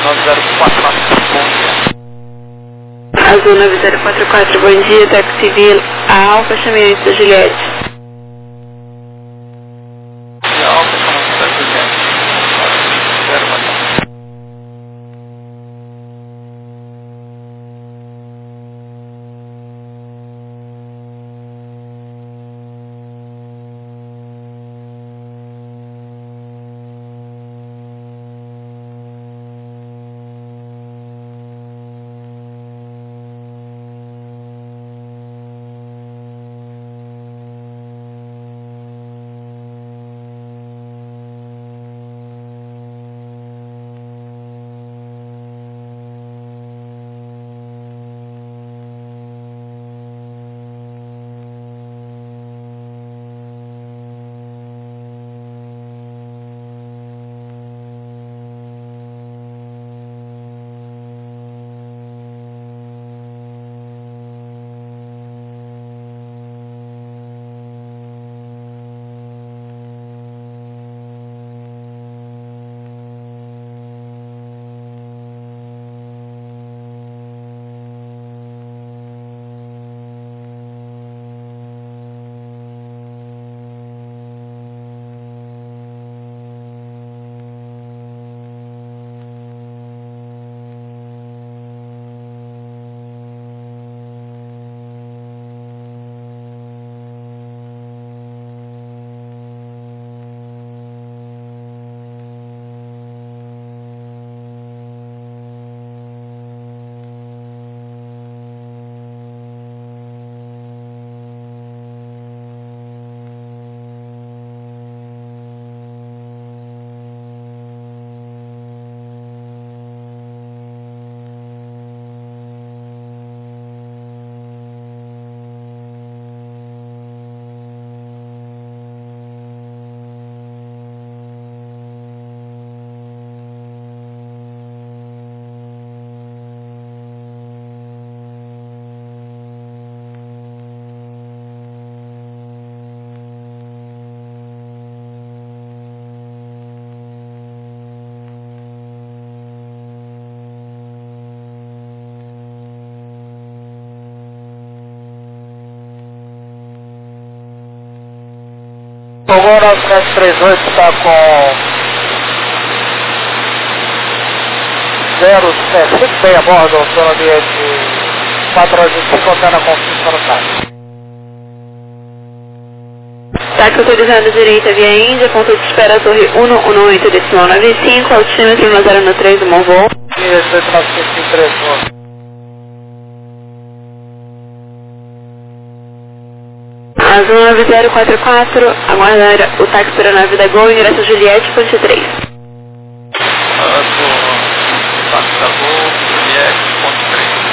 Azul 9044, bom dia, táxi civil, a Alfa Chamamento da Juliette. Agora o 738 está com 07, bem a bordo, autonomia de 4 horas e 5, contando a confusão no carro. Táxi autorizado direita via Índia, ponto de espera Torre 118, decimal 95, altímetro 1013 do bom voo. Isso, 8953, Azul 9044, aguardar o táxi para a nave da Gol, ingresso Juliette, ponte 3. Azul, táxi da Gol, Juliette, ponte 3.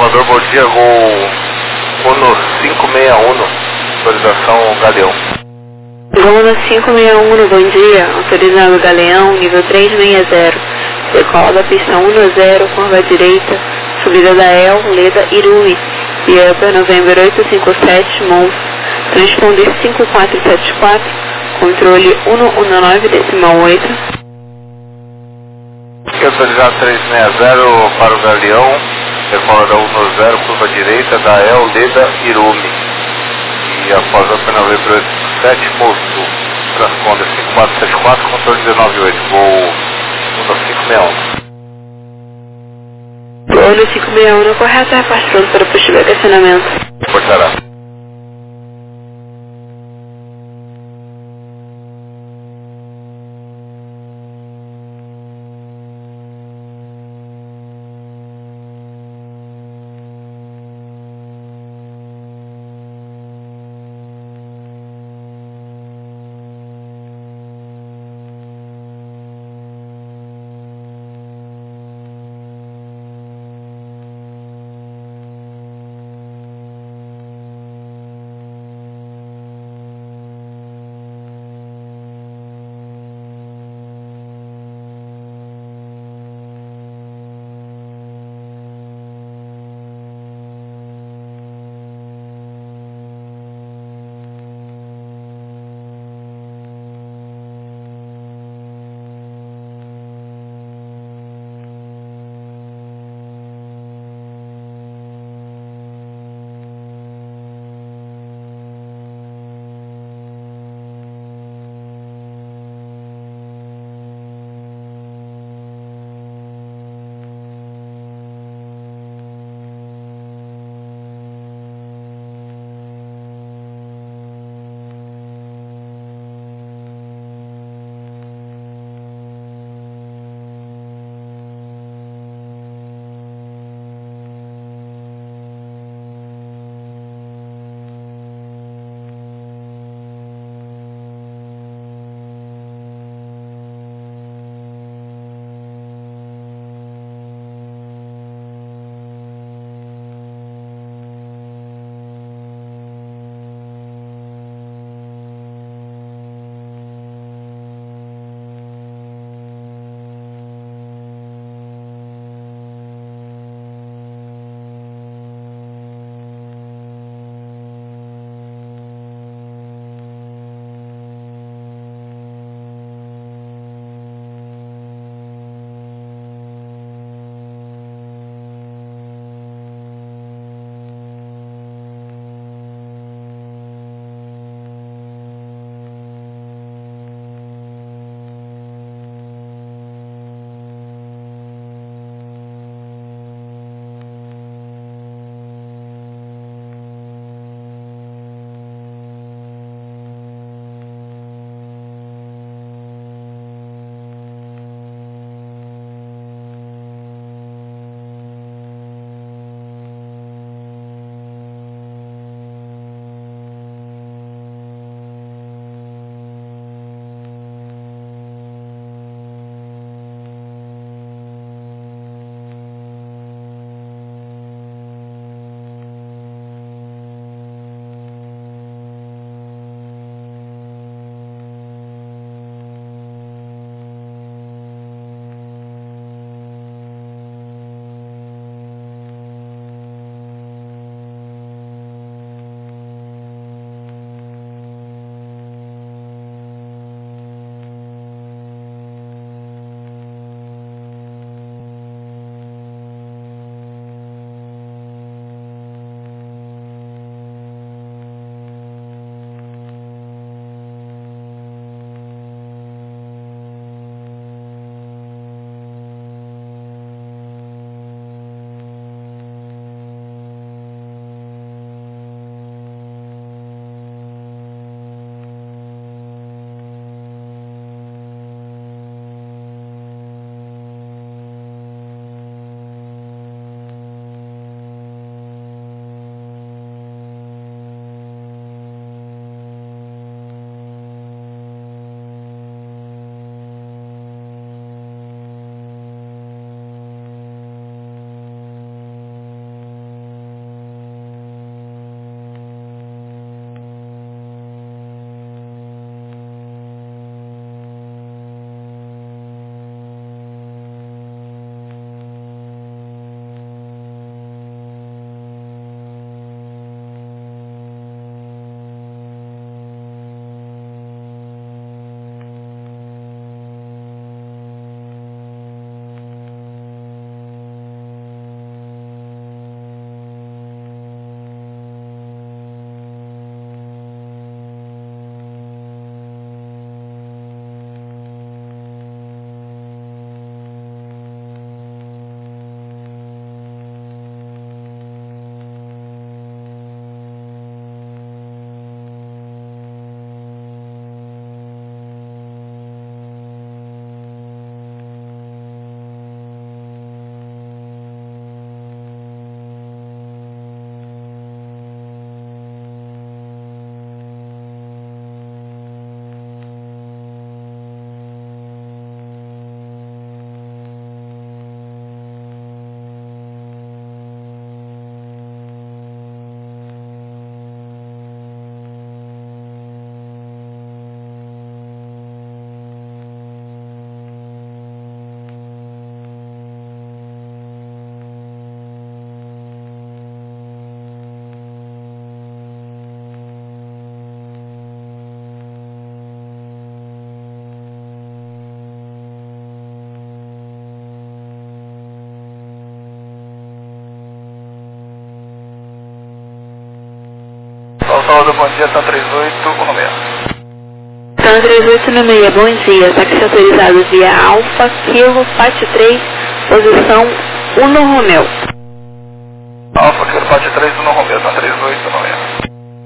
Salvador, bom dia, gol Uno 561, autorização Galeão. Uno 561, bom dia, autorizando Galeão, nível 360, decola da pista 10, curva direita, subida da El, Leda, Irui, Piapa, Novembro 857, Mons, transponder 5474, controle 119,8. Autorizado 360 para o Galeão, decola da 10, curva direita, da El, Leda, Irumi. E após a pena Novembro 857, Moço, transponder 5474, controle 198, voo 1561. Uno 561, correto, reparte pronto para possível acionamento. Portará. Salvador, bom dia, tá 3816. Então 3896, bom dia, táxi autorizado via Alfa, Kilo, Pátio 3, posição 1 no Romeu. Alfa, Kilo, Pátio 3, 1 no Romeu, tá 3896.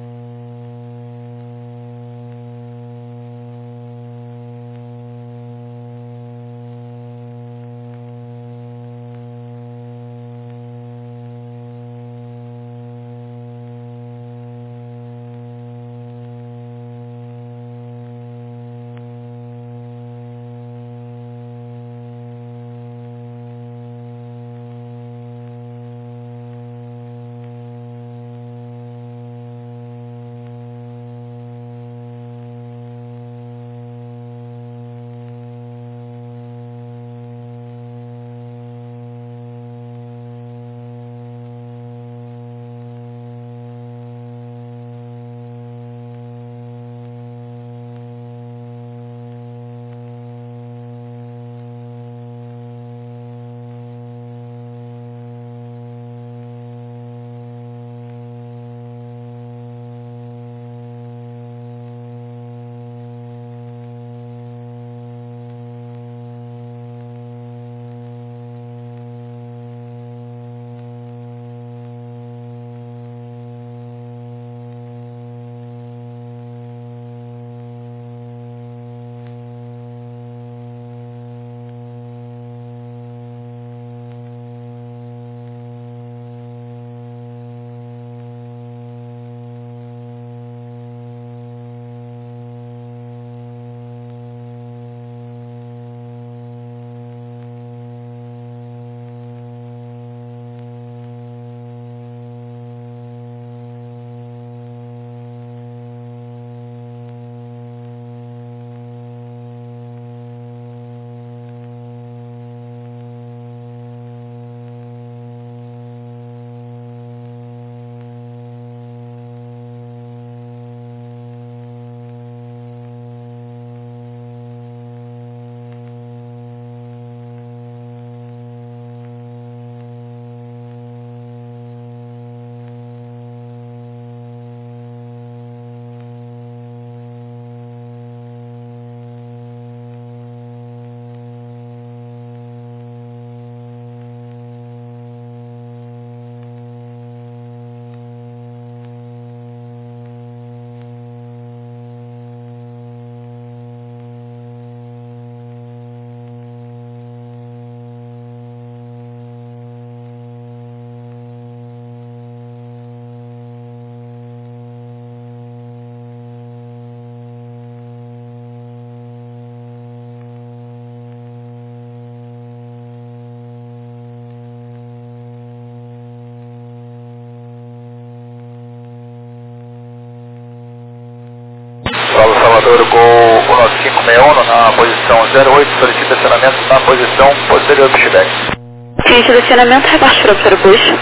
Salvador, Gol 1561 na posição 08, solicita estacionamento na posição posterior do Chibete. Sim, selecionamento, repartirou para o push.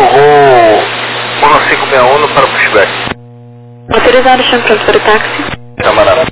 Voo 1561 para o pushback. Autorizado, chão pronto para o táxi. camarada.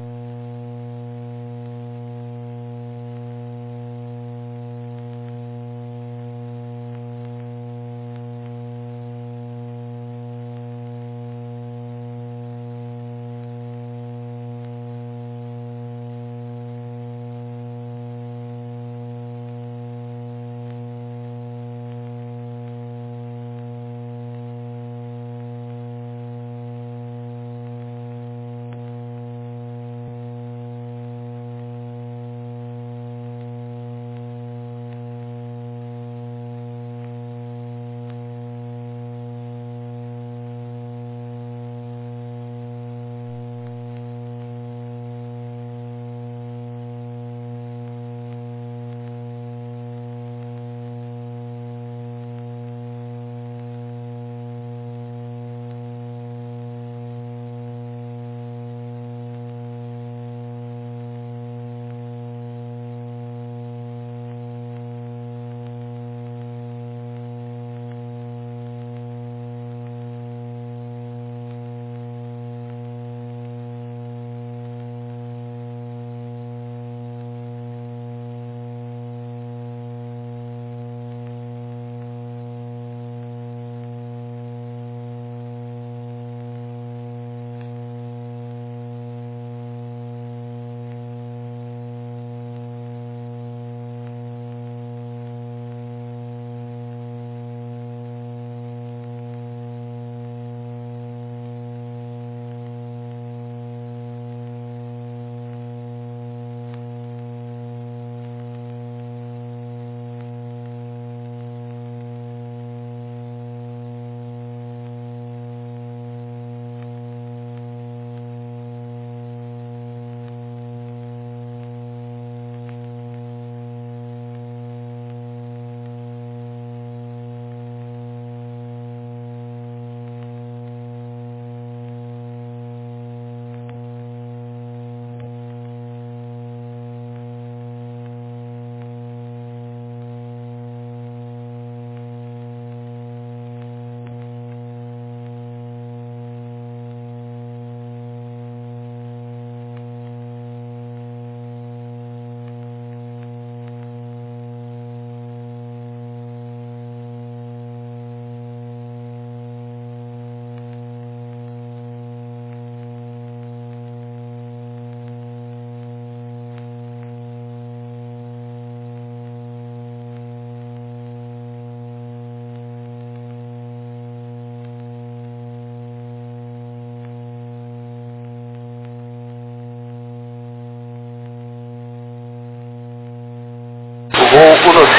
Voo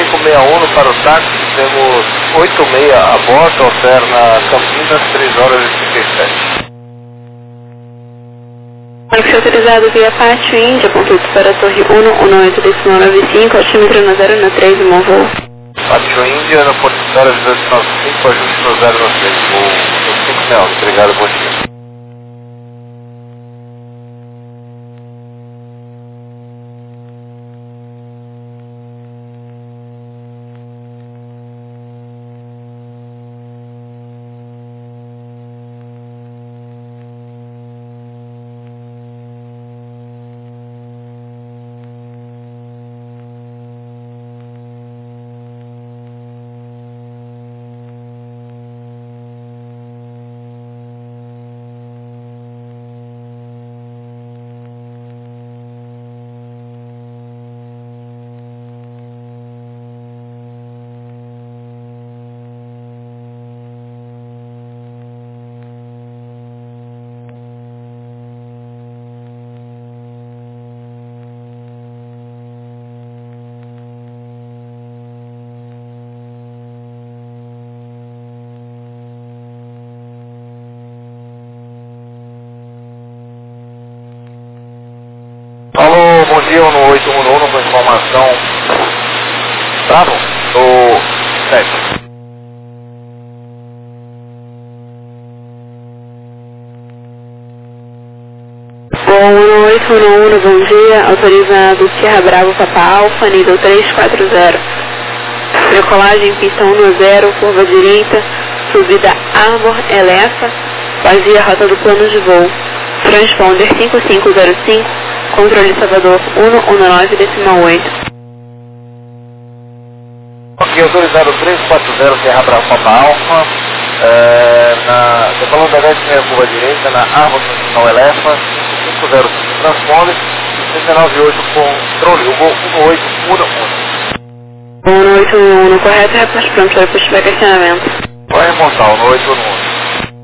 1561 para o táxi, temos 86 a bordo, alterna Campinas, 3 horas e 37. Conexão autorizado via Pátio Índia, ponto para a Torre 11895, altímetro no 093, bom voo. Pátio Índia, no Porto 1895, ajuste no 093, voo 561, obrigado, bom dia. Alô, bom dia, no 811 com informação. Bravo, no 7. Bom, 811, bom dia, autorizado Sierra Bravo Papa Alfa, nível 340. Decolagem pista 10, curva direita, subida Arbor Elefa, vazia rota do plano de voo. Transponder 5505, controle Salvador 119,8. Ok, autorizado 340 Serra Brava Papa Alfa, decolando da 10ª curva direita, na Árvore Nacional Elefa, 5505 transponder, 398 controle, o voo 1811. 181 correto, reporte pronto, depois tiver questionamento. Vai remontar o 1811.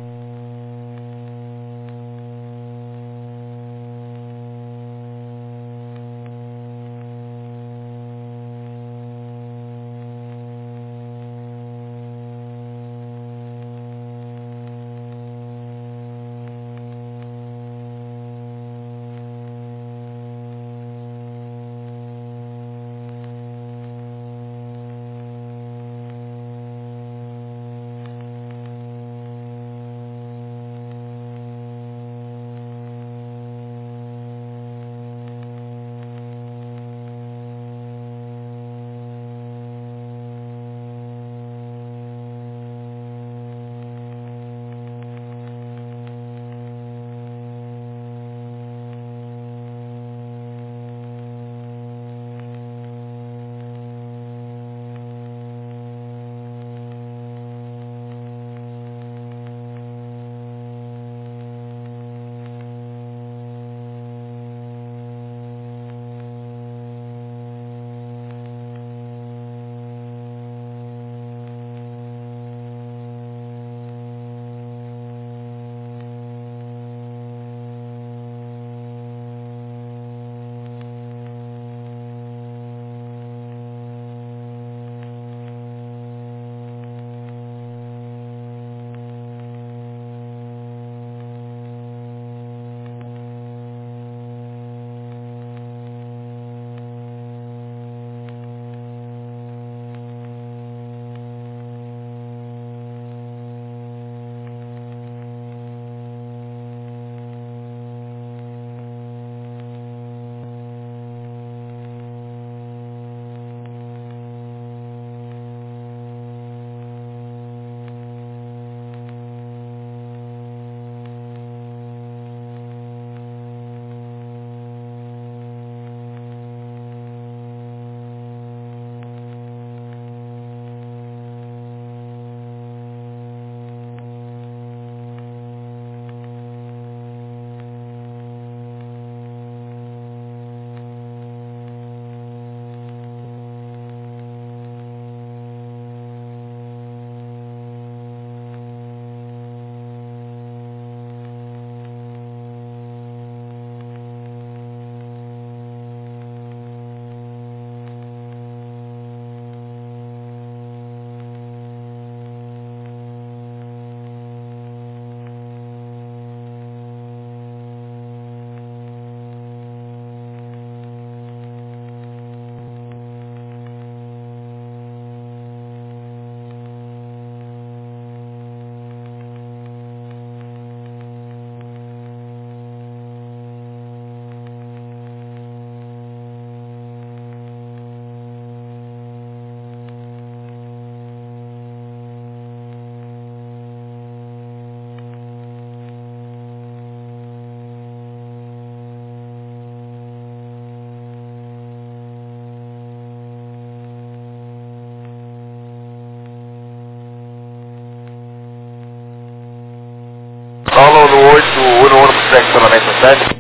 Paulo no 811 para estacionamento 7.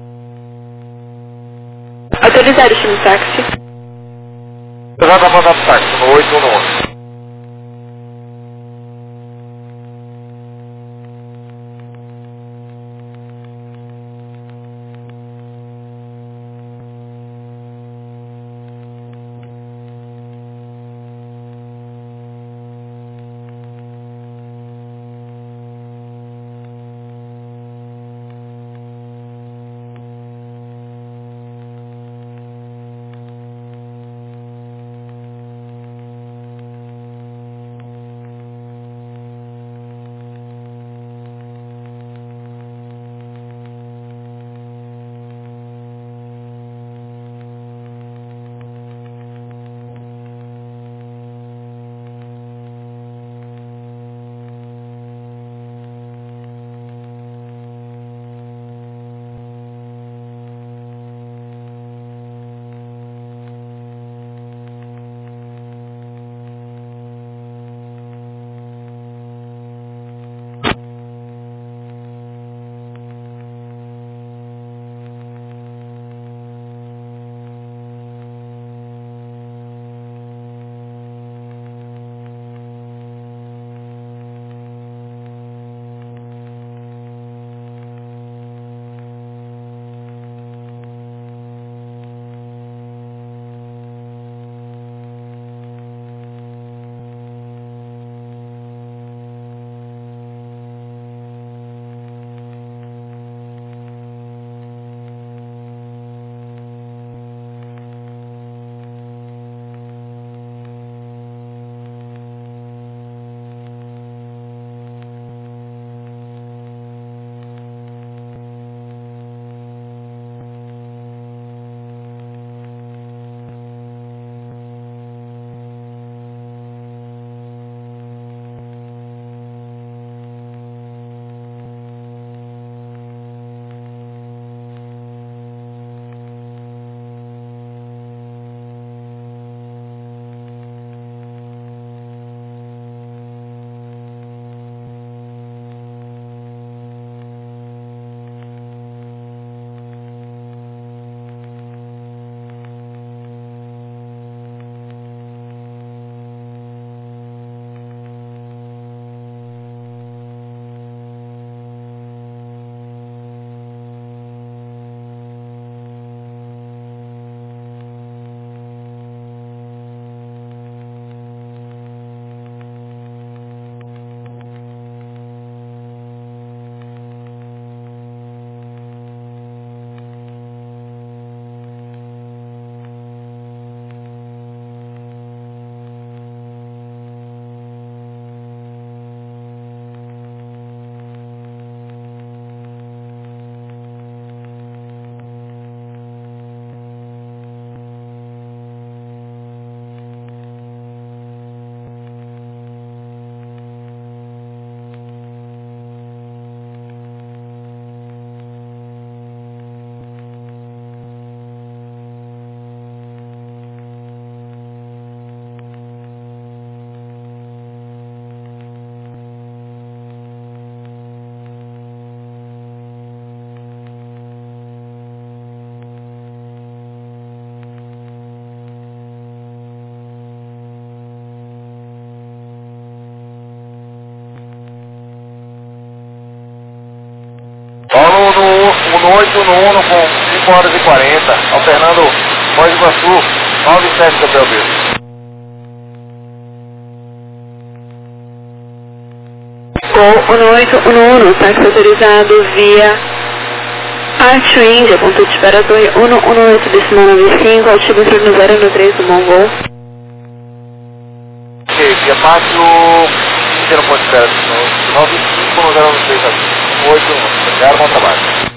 Autorizado, destino táxi. Eu já estava mandando táxi no 811. 1811 com 5 horas e 40, alternando Foz do Iguaçu, 97 Gabriel Brito. Gol 1811, táxi autorizado via Arte Índia, ponto de espera torre 118 decimal 95, altímetro no 013 do Mongol. Ok, via Pátio Índia no ponto de espera, 95 no 013, 181, obrigado, bom trabalho.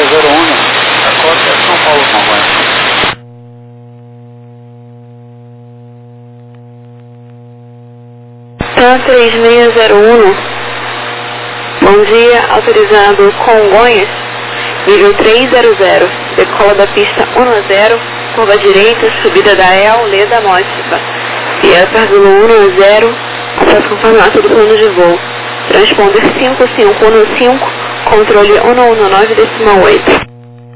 3601, a cota é São Paulo, Congonhas. TAM 3601, bom dia, autorizado Congonhas, nível 300, decola da pista 10, curva direita, subida da EL, Leda Mótica, via Perdolo 10, acesso confirmado do plano de voo, transponder 5515, controle 119,8.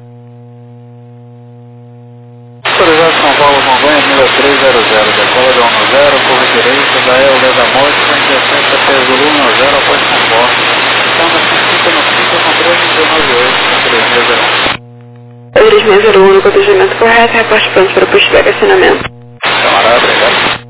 Autorizado São Paulo, Congonhas, nível 300, decola da 10, curva direita da EL, Leda Mótica, em direção a Perdolo 10, após conforto. Estamos no 5, controle 198, 3601, no cotejamento correto, reporte pronto para o pushback acionamento. Camarada, obrigado.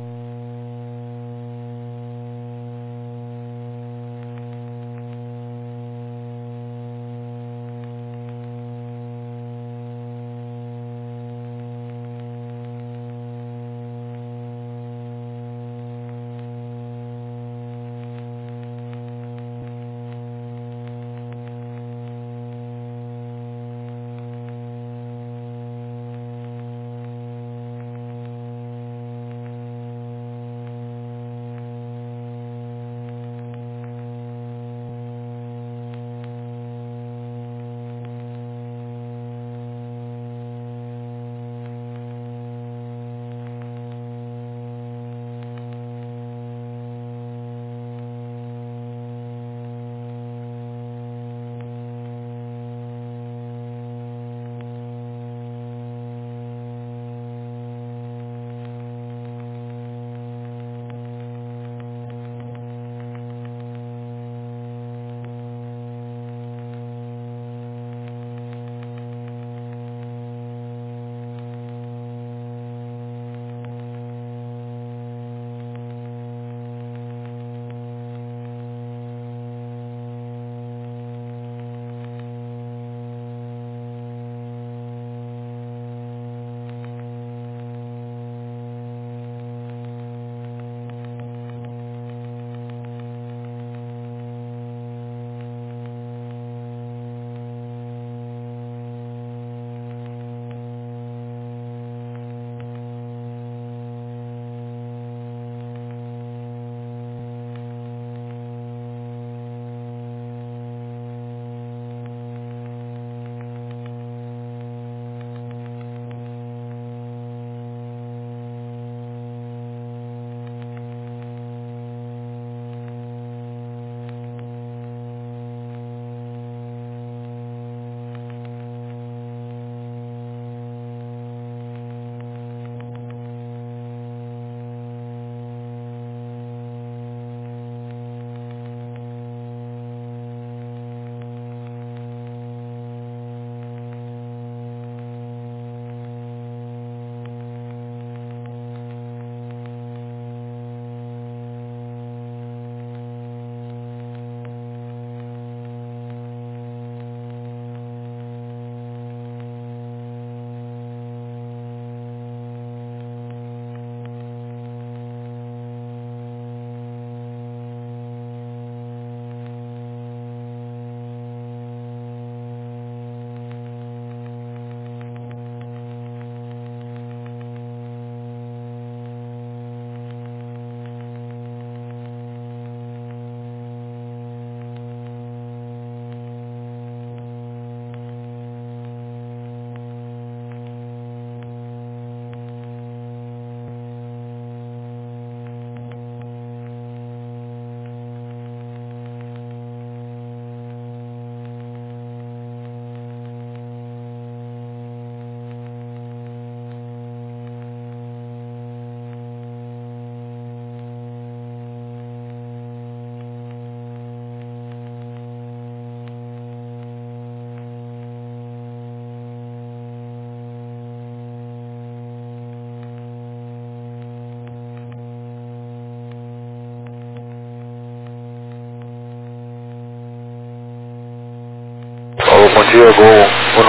Bom dia, Gol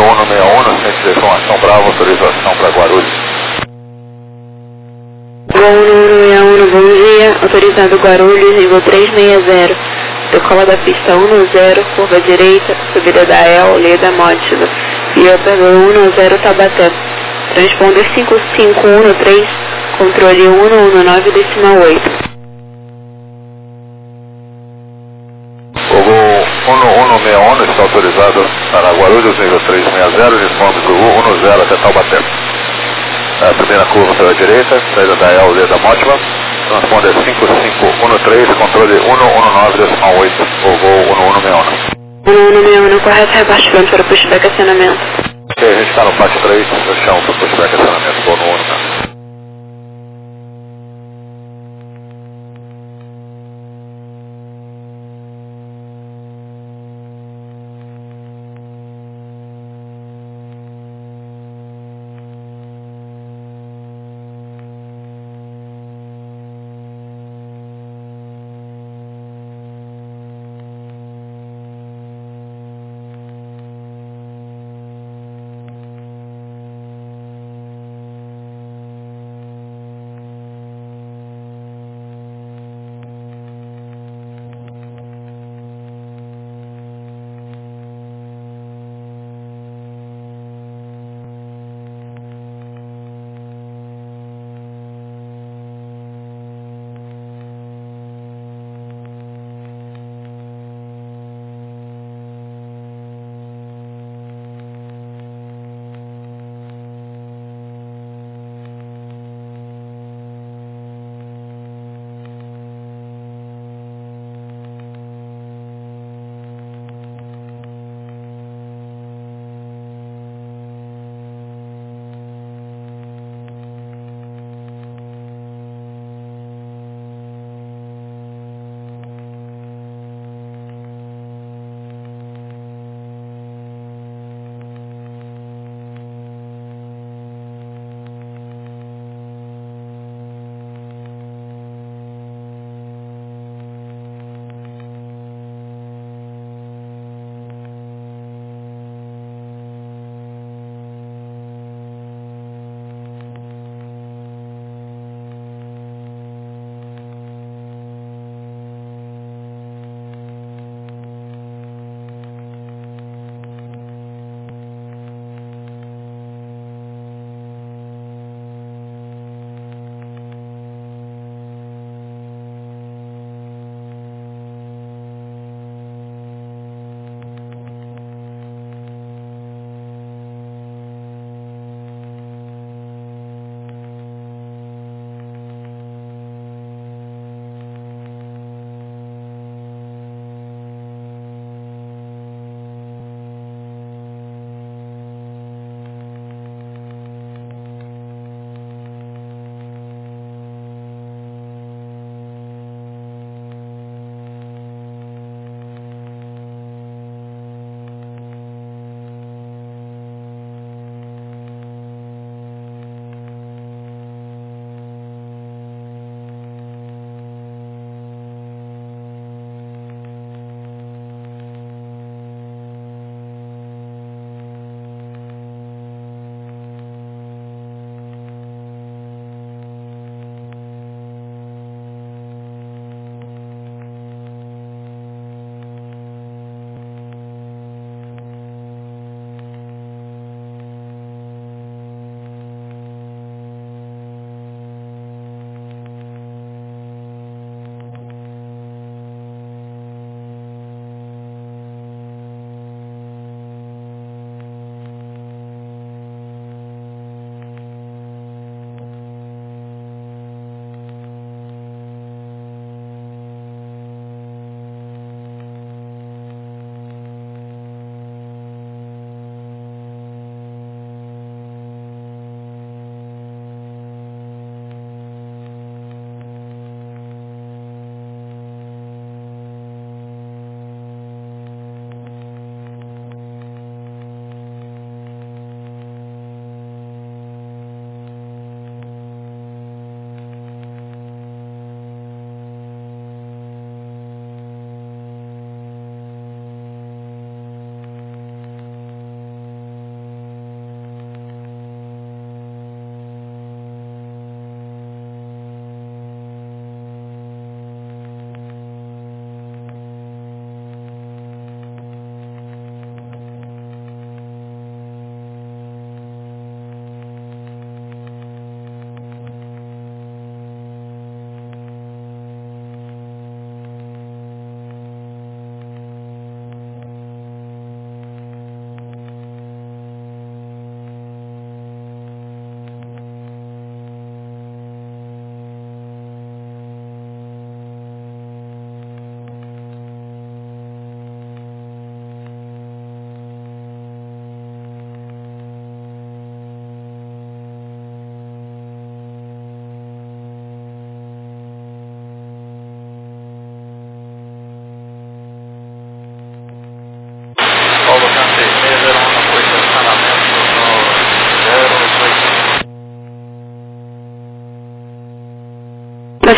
1161, centro de informação Bravo, autorização para Guarulhos. Gol 1161, bom dia, autorizado Guarulhos, nível 360, decola da pista 10, curva direita, subida da El, Leda, Mótila, e Upper 10 Taubaté. Transponder 5513, controle 119 decimal 8. O voo 1161 está autorizado para Guarulhos, nível 360, responde do voo 10 até Taubaté. A primeira curva pela direita, saída da El, Leda, Mótila. Transponder 5513, controle 119 decimal 8, o voo 1161. 1161, correto, rebaixo pronto para pushback acionamento. Ok, a gente está no pátio 3, eu chamo para pushback acionamento, voo no 161.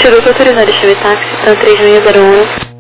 Instituto autorizado, chame táxi, TAM 3601.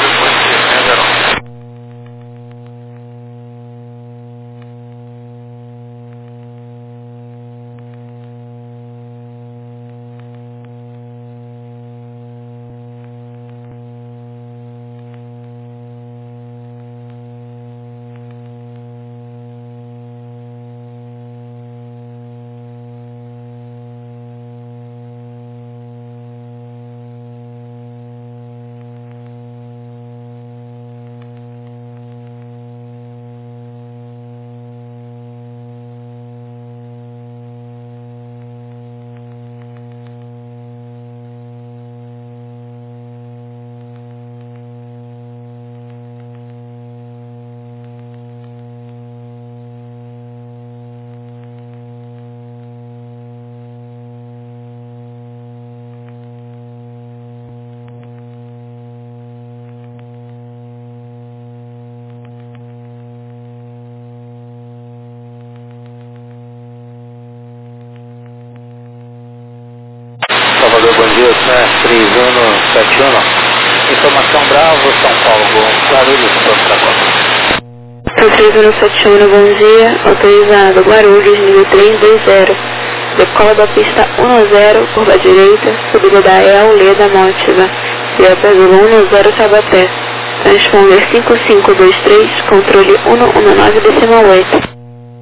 Salvador, bom dia, né? 3171. Informação Bravo, São Paulo, Guarulhos, pronto para agora. TAM 3171, bom dia, autorizado, Guarulhos, nível 320. Decola da pista 10, curva direita, subida da EL, Leda, Mótiva. E a pelo 10 Tabaté. Transponder 5523, controle 119,8.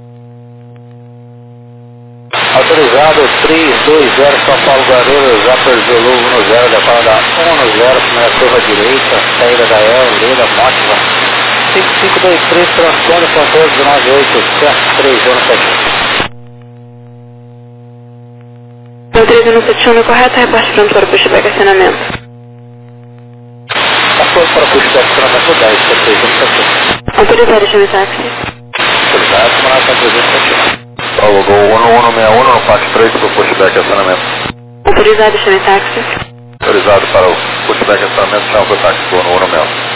Autorizado 320 São Paulo Guarulhos, Upper Zulu 10, decola da 10, primeira curva direita, saída da EL, Leda, Mótiva. 5523, transponder controle 198, certo, 3171. TAM 3171, correto, reporte pronto para o pushback acionamento. Passou para o pushback acionamento 10, 3171. Autorizado, chame táxi. Autorizado, comandante 371. Paulo, Gol 1161 no parte 3 para o pushback acionamento. Autorizado, chame táxi. Autorizado para o pushback acionamento, chama para o táxi, Gol 1161.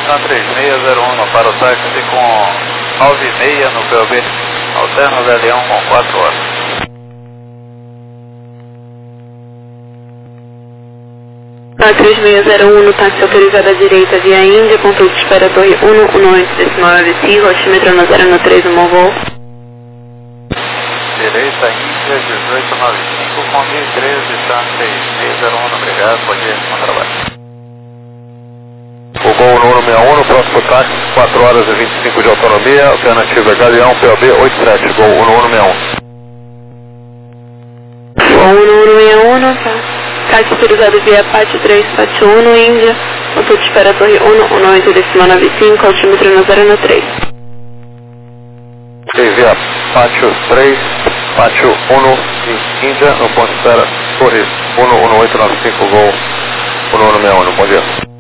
Cessna 3601 para o táxi com 9h30 no POB, alterno Galeão com 4 horas. A 3601 no táxi autorizado à direita via Índia, ponto de espera torre 118.9, altímetro no 093, um bom voo. Direita Índia 1895 com 1013, tá 3601, obrigado, pode ir, bom trabalho. O Gol número 61, no próximo táxi, 4 horas e 25 de autonomia, alternativa Galeão, POB 87, Gol número 61. Gol número 61, táxi autorizado via Pátio 3, Pátio 1 no Índia, ponto de espera torre 118.95, altímetro no 093. Via Pátio 3, Pátio 1 em Índia, no ponto de espera torre 11895, Gol número 61, bom dia.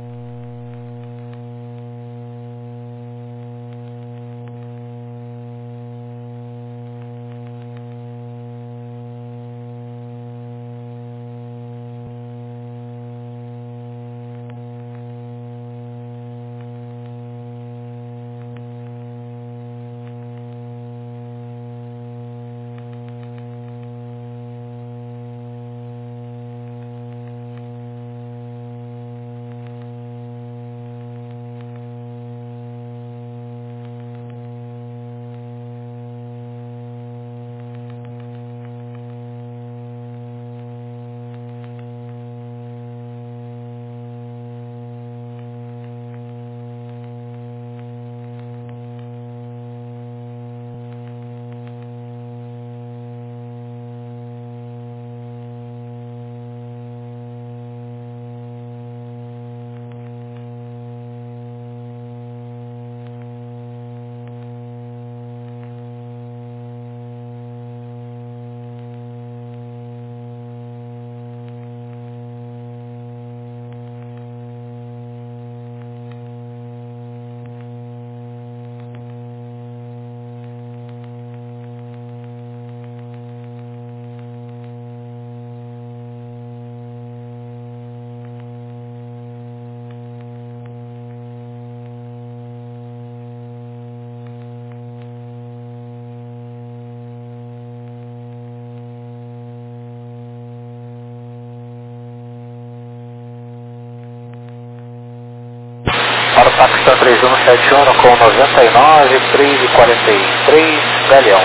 Para o Paquistão 3171 com 99, 3h43, Galeão.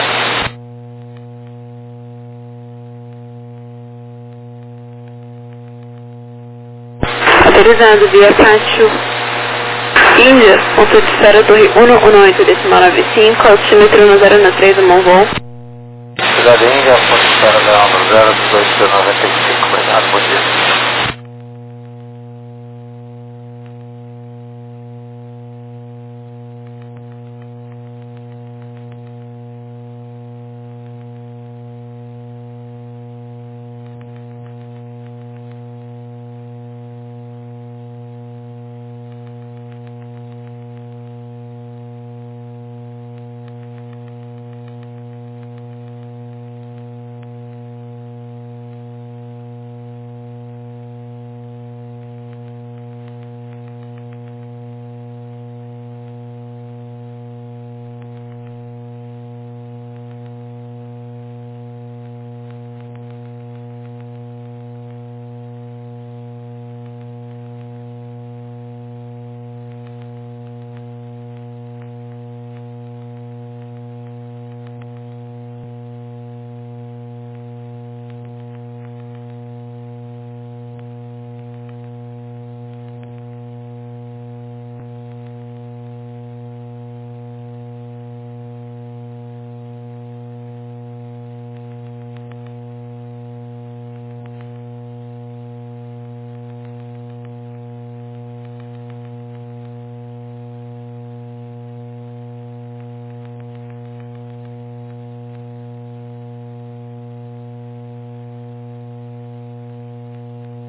Autorizado via Pátio Índia, ponto de espera torre 118.95, altímetro no 093, um bom voo. Cidade Índia, ponto de espera Leandro 01895, obrigado, bom dia.